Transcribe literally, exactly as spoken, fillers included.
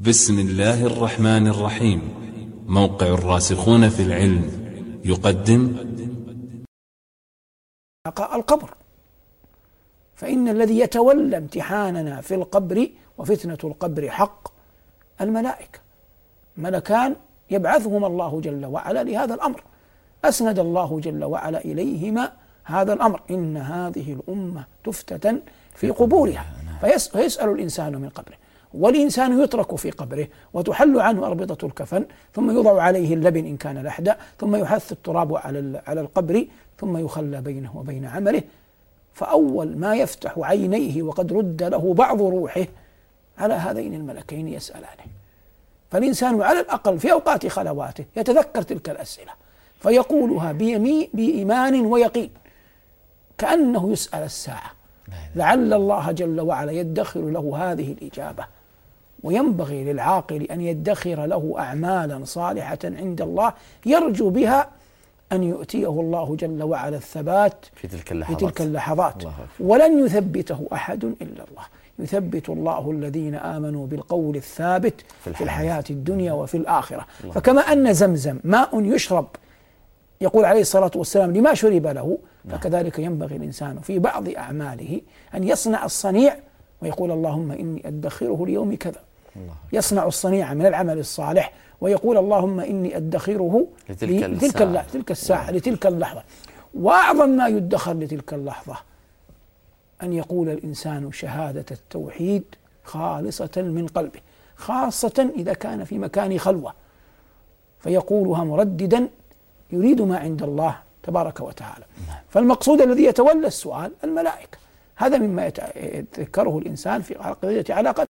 بسم الله الرحمن الرحيم. موقع الراسخون في العلم يقدم القبر، فإن الذي يتولى امتحاننا في القبر وفتنة القبر حق الملائكة، ملكان يبعثهما الله جل وعلا لهذا الأمر. أسند الله جل وعلا إليهما هذا الأمر: إن هذه الأمة تفتتن في قبورها فيسأل الإنسان من قبره، والإنسان يترك في قبره وتحل عنه أربطة الكفن، ثم يوضع عليه اللبن إن كان لحدا، ثم يحث التراب على على القبر، ثم يخلى بينه وبين عمله. فأول ما يفتح عينيه وقد رد له بعض روحه على هذين الملكين يسألانه. فالإنسان على الأقل في أوقات خلواته يتذكر تلك الأسئلة فيقولها بإيمان ويقين كأنه يسأل الساعة، لعل الله جل وعلا يدخر له هذه الإجابة. وينبغي للعاقل أن يدخر له أعمالا صالحة عند الله يرجو بها أن يؤتيه الله جل وعلا الثبات في تلك اللحظات, في تلك اللحظات. ولن يثبته أحد إلا الله. يثبت الله الذين آمنوا بالقول الثابت في الحياة, في الحياة الدنيا وفي الآخرة. فكما أن زمزم ماء يشرب يقول عليه الصلاة والسلام لما شرب له، فكذلك ينبغي الإنسان في بعض أعماله أن يصنع الصنيع ويقول اللهم إني أدخره ليوم كذا. يصنع الصنيع من العمل الصالح ويقول اللهم إني أدخره لتلك لتلك الساعة, تلك الساعة لتلك اللحظة. وأعظم ما يدخر لتلك اللحظة أن يقول الإنسان شهادة التوحيد خالصة من قلبه، خاصة إذا كان في مكان خلوة، فيقولها مرددا يريد ما عند الله تبارك وتعالى. فالمقصود الذي يتولى السؤال الملائكة. هذا مما يتذكره الإنسان في قضية علاقة